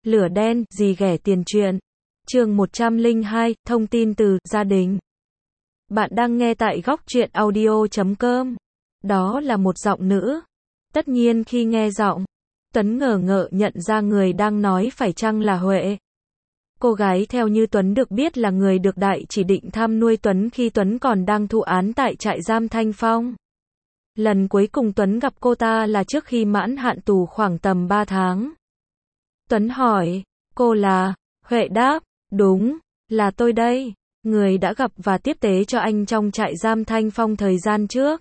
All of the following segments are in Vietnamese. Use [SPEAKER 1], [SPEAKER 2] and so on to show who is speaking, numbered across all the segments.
[SPEAKER 1] Lửa đen, gì ghẻ tiền truyện. Chương 102, thông tin từ gia đình. Bạn đang nghe tại góc truyện audio.com. Đó là một giọng nữ. Tất nhiên khi nghe giọng, Tuấn ngờ ngợ nhận ra người đang nói phải chăng là Huệ. Cô gái theo như Tuấn được biết là người được Đại chỉ định thăm nuôi Tuấn khi Tuấn còn đang thụ án tại trại giam Thanh Phong. Lần cuối cùng Tuấn gặp cô ta là trước khi mãn hạn tù khoảng tầm 3 tháng. Tuấn hỏi, cô là? Huệ đáp, đúng, là tôi đây, người đã gặp và tiếp tế cho anh trong trại giam Thanh Phong thời gian trước.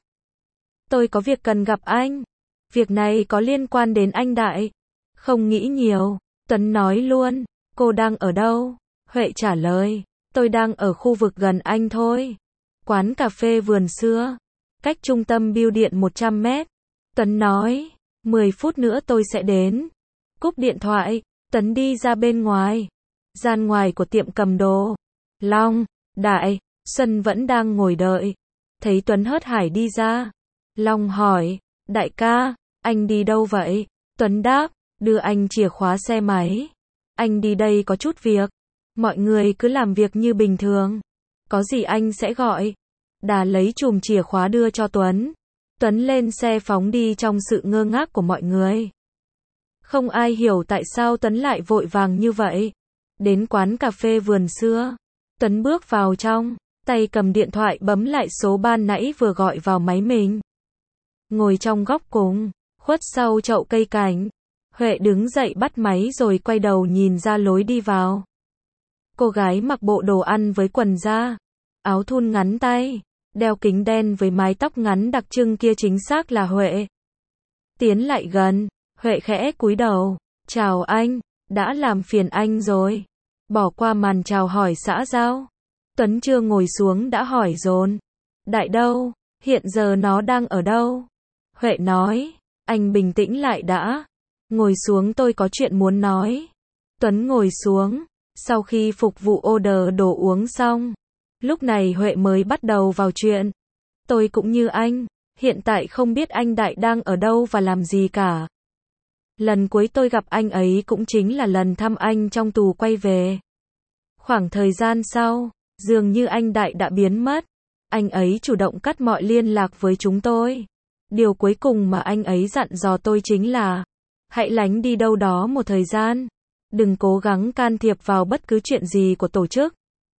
[SPEAKER 1] Tôi có việc cần gặp anh. Việc này có liên quan đến anh Đại. Không nghĩ nhiều, Tuấn nói luôn, cô đang ở đâu? Huệ trả lời, tôi đang ở khu vực gần anh thôi. Quán cà phê vườn xưa, cách trung tâm bưu điện 100 mét. Tuấn nói, 10 phút nữa tôi sẽ đến. Cúp điện thoại, Tuấn đi ra bên ngoài. Gian ngoài của tiệm cầm đồ. Long, Đại, Xuân vẫn đang ngồi đợi. Thấy Tuấn hớt hải đi ra. Long hỏi, đại ca, anh đi đâu vậy? Tuấn đáp, đưa anh chìa khóa xe máy. Anh đi đây có chút việc. Mọi người cứ làm việc như bình thường. Có gì anh sẽ gọi. Đà lấy chùm chìa khóa đưa cho Tuấn. Tuấn lên xe phóng đi trong sự ngơ ngác của mọi người. Không ai hiểu tại sao Tuấn lại vội vàng như vậy. Đến quán cà phê vườn xưa, Tuấn bước vào trong, tay cầm điện thoại bấm lại số ban nãy vừa gọi vào máy mình. Ngồi trong góc cùng, khuất sau chậu cây cảnh, Huệ đứng dậy bắt máy rồi quay đầu nhìn ra lối đi vào. Cô gái mặc bộ đồ ăn với quần da, áo thun ngắn tay, đeo kính đen với mái tóc ngắn đặc trưng kia chính xác là Huệ. Tiến lại gần, Huệ khẽ cúi đầu, chào anh, đã làm phiền anh rồi. Bỏ qua màn chào hỏi xã giao. Tuấn chưa ngồi xuống đã hỏi dồn. Đại đâu? Hiện giờ nó đang ở đâu? Huệ nói, anh bình tĩnh lại đã. Ngồi xuống tôi có chuyện muốn nói. Tuấn ngồi xuống, sau khi phục vụ order đồ uống xong. Lúc này Huệ mới bắt đầu vào chuyện. Tôi cũng như anh, hiện tại không biết anh Đại đang ở đâu và làm gì cả. Lần cuối tôi gặp anh ấy cũng chính là lần thăm anh trong tù quay về. Khoảng thời gian sau, dường như anh Đại đã biến mất. Anh ấy chủ động cắt mọi liên lạc với chúng tôi. Điều cuối cùng mà anh ấy dặn dò tôi chính là hãy lánh đi đâu đó một thời gian. Đừng cố gắng can thiệp vào bất cứ chuyện gì của tổ chức.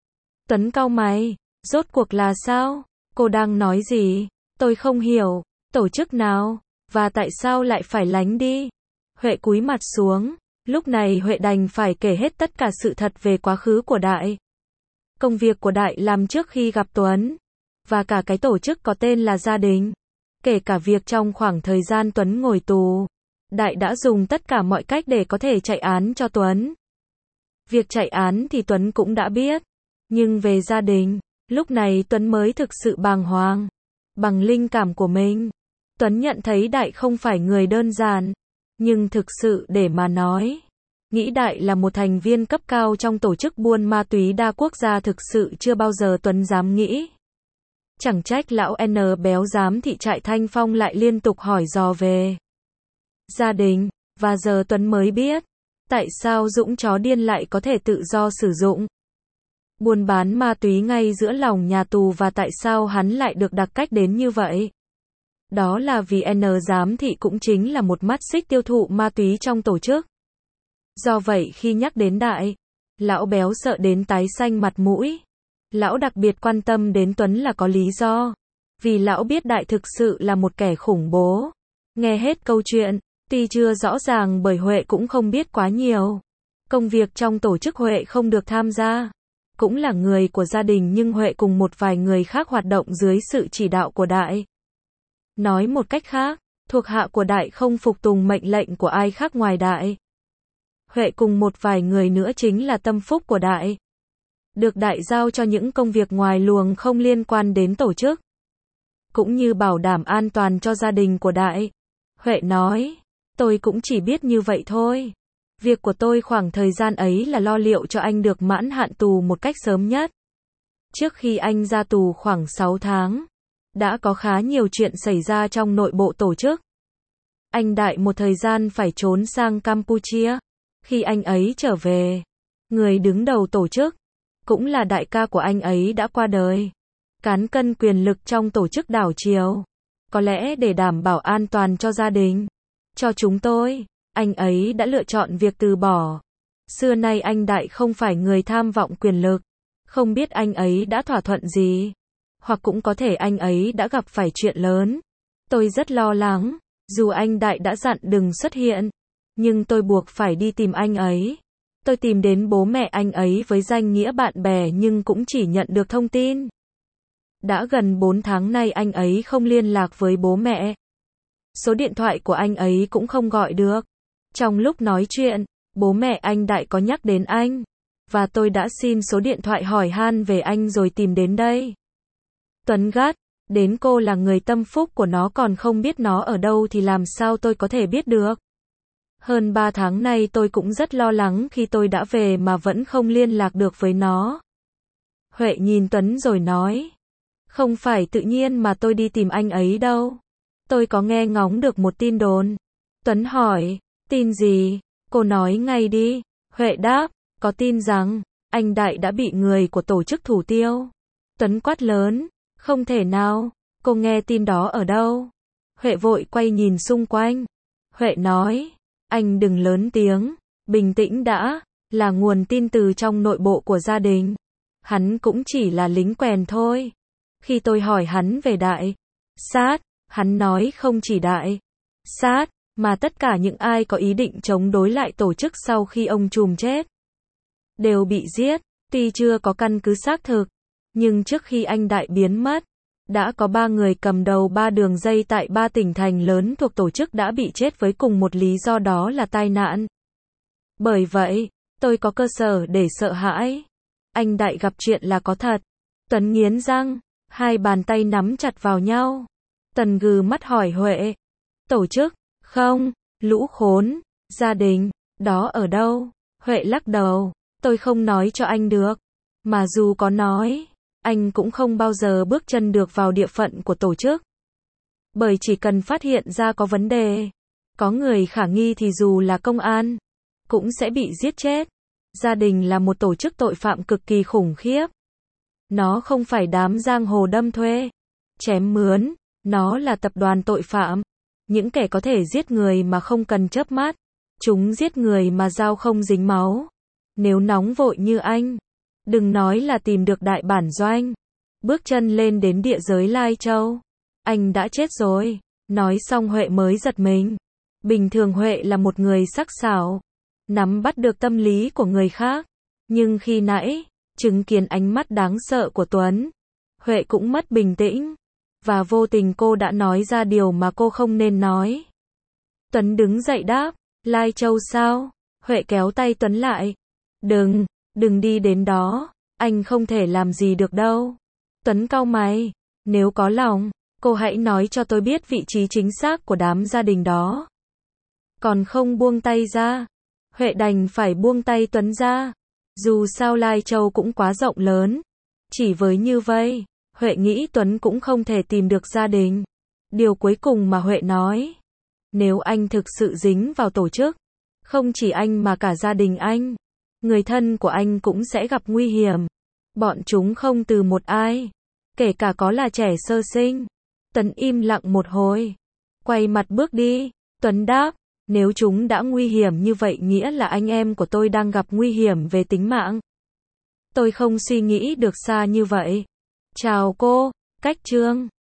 [SPEAKER 1] Tuấn cau mày, rốt cuộc là sao? Cô đang nói gì? Tôi không hiểu, tổ chức nào? Và tại sao lại phải lánh đi? Huệ cúi mặt xuống, lúc này Huệ đành phải kể hết tất cả sự thật về quá khứ của Đại. Công việc của Đại làm trước khi gặp Tuấn, và cả cái tổ chức có tên là gia đình. Kể cả việc trong khoảng thời gian Tuấn ngồi tù, Đại đã dùng tất cả mọi cách để có thể chạy án cho Tuấn. Việc chạy án thì Tuấn cũng đã biết, nhưng về gia đình, lúc này Tuấn mới thực sự bàng hoàng. Bằng linh cảm của mình, Tuấn nhận thấy Đại không phải người đơn giản. Nhưng thực sự để mà nói, nghĩ Đại là một thành viên cấp cao trong tổ chức buôn ma túy đa quốc gia thực sự chưa bao giờ Tuấn dám nghĩ. Chẳng trách lão N béo giám thị trại Thanh Phong lại liên tục hỏi dò về gia đình, và giờ Tuấn mới biết, tại sao Dũng chó điên lại có thể tự do sử dụng, buôn bán ma túy ngay giữa lòng nhà tù và tại sao hắn lại được đặc cách đến như vậy. Đó là vì N giám thị cũng chính là một mắt xích tiêu thụ ma túy trong tổ chức. Do vậy khi nhắc đến Đại, lão béo sợ đến tái xanh mặt mũi. Lão đặc biệt quan tâm đến Tuấn là có lý do. Vì lão biết Đại thực sự là một kẻ khủng bố. Nghe hết câu chuyện, tuy chưa rõ ràng bởi Huệ cũng không biết quá nhiều. Công việc trong tổ chức Huệ không được tham gia. Cũng là người của gia đình nhưng Huệ cùng một vài người khác hoạt động dưới sự chỉ đạo của Đại. Nói một cách khác, thuộc hạ của Đại không phục tùng mệnh lệnh của ai khác ngoài Đại. Huệ cùng một vài người nữa chính là tâm phúc của Đại. Được Đại giao cho những công việc ngoài luồng không liên quan đến tổ chức. Cũng như bảo đảm an toàn cho gia đình của Đại. Huệ nói, tôi cũng chỉ biết như vậy thôi. Việc của tôi khoảng thời gian ấy là lo liệu cho anh được mãn hạn tù một cách sớm nhất. Trước khi anh ra tù khoảng 6 tháng. Đã có khá nhiều chuyện xảy ra trong nội bộ tổ chức. Anh Đại một thời gian phải trốn sang Campuchia. Khi anh ấy trở về, người đứng đầu tổ chức, cũng là đại ca của anh ấy đã qua đời. Cán cân quyền lực trong tổ chức đảo chiều. Có lẽ để đảm bảo an toàn cho gia đình, cho chúng tôi, anh ấy đã lựa chọn việc từ bỏ. Xưa nay anh Đại không phải người tham vọng quyền lực. Không biết anh ấy đã thỏa thuận gì. Hoặc cũng có thể anh ấy đã gặp phải chuyện lớn. Tôi rất lo lắng. Dù anh Đại đã dặn đừng xuất hiện, nhưng tôi buộc phải đi tìm anh ấy. Tôi tìm đến bố mẹ anh ấy với danh nghĩa bạn bè nhưng cũng chỉ nhận được thông tin. Đã gần 4 tháng nay anh ấy không liên lạc với bố mẹ. Số điện thoại của anh ấy cũng không gọi được. Trong lúc nói chuyện, bố mẹ anh Đại có nhắc đến anh. Và tôi đã xin số điện thoại hỏi han về anh rồi tìm đến đây. Tuấn gắt, đến cô là người tâm phúc của nó còn không biết nó ở đâu thì làm sao tôi có thể biết được. Hơn 3 tháng nay tôi cũng rất lo lắng khi tôi đã về mà vẫn không liên lạc được với nó. Huệ nhìn Tuấn rồi nói. Không phải tự nhiên mà tôi đi tìm anh ấy đâu. Tôi có nghe ngóng được một tin đồn. Tuấn hỏi, tin gì? Cô nói ngay đi. Huệ đáp, có tin rằng, anh Đại đã bị người của tổ chức thủ tiêu. Tuấn quát lớn, không thể nào, cô nghe tin đó ở đâu? Huệ vội quay nhìn xung quanh. Huệ nói, anh đừng lớn tiếng, bình tĩnh đã, là nguồn tin từ trong nội bộ của gia đình. Hắn cũng chỉ là lính quèn thôi. Khi tôi hỏi hắn về Đại Sát, hắn nói không chỉ Đại Sát, mà tất cả những ai có ý định chống đối lại tổ chức sau khi ông trùm chết, đều bị giết. Tuy chưa có căn cứ xác thực, nhưng trước khi anh Đại biến mất, đã có 3 người cầm đầu 3 đường dây tại 3 tỉnh thành lớn thuộc tổ chức đã bị chết với cùng một lý do, đó là tai nạn. Bởi vậy, tôi có cơ sở để sợ hãi. Anh Đại gặp chuyện là có thật. Tuấn nghiến răng, hai bàn tay nắm chặt vào nhau. Tần gừ mắt hỏi Huệ. Tổ chức? Không, lũ khốn. Gia đình? Đó ở đâu? Huệ lắc đầu. Tôi không nói cho anh được. Mà dù có nói, anh cũng không bao giờ bước chân được vào địa phận của tổ chức. Bởi chỉ cần phát hiện ra có vấn đề, có người khả nghi thì dù là công an, cũng sẽ bị giết chết. Gia đình là một tổ chức tội phạm cực kỳ khủng khiếp. Nó không phải đám giang hồ đâm thuê, chém mướn, nó là tập đoàn tội phạm. Những kẻ có thể giết người mà không cần chớp mắt. Chúng giết người mà dao không dính máu. Nếu nóng vội như anh, đừng nói là tìm được đại bản doanh. Bước chân lên đến địa giới Lai Châu, anh đã chết rồi. Nói xong Huệ mới giật mình. Bình thường Huệ là một người sắc sảo, nắm bắt được tâm lý của người khác. Nhưng khi nãy, chứng kiến ánh mắt đáng sợ của Tuấn, Huệ cũng mất bình tĩnh. Và vô tình cô đã nói ra điều mà cô không nên nói. Tuấn đứng dậy đáp, Lai Châu sao? Huệ kéo tay Tuấn lại. Đừng đi đến đó, anh không thể làm gì được đâu. Tuấn cau mày, nếu có lòng, cô hãy nói cho tôi biết vị trí chính xác của đám gia đình đó. Còn không buông tay ra. Huệ đành phải buông tay Tuấn ra. Dù sao Lai Châu cũng quá rộng lớn. Chỉ với như vậy, Huệ nghĩ Tuấn cũng không thể tìm được gia đình. Điều cuối cùng mà Huệ nói, nếu anh thực sự dính vào tổ chức, không chỉ anh mà cả gia đình anh, người thân của anh cũng sẽ gặp nguy hiểm. Bọn chúng không từ một ai, kể cả có là trẻ sơ sinh. Tuấn im lặng một hồi, quay mặt bước đi. Tuấn đáp, nếu chúng đã nguy hiểm như vậy nghĩa là anh em của tôi đang gặp nguy hiểm về tính mạng. Tôi không suy nghĩ được xa như vậy. Chào cô, Cách Trương.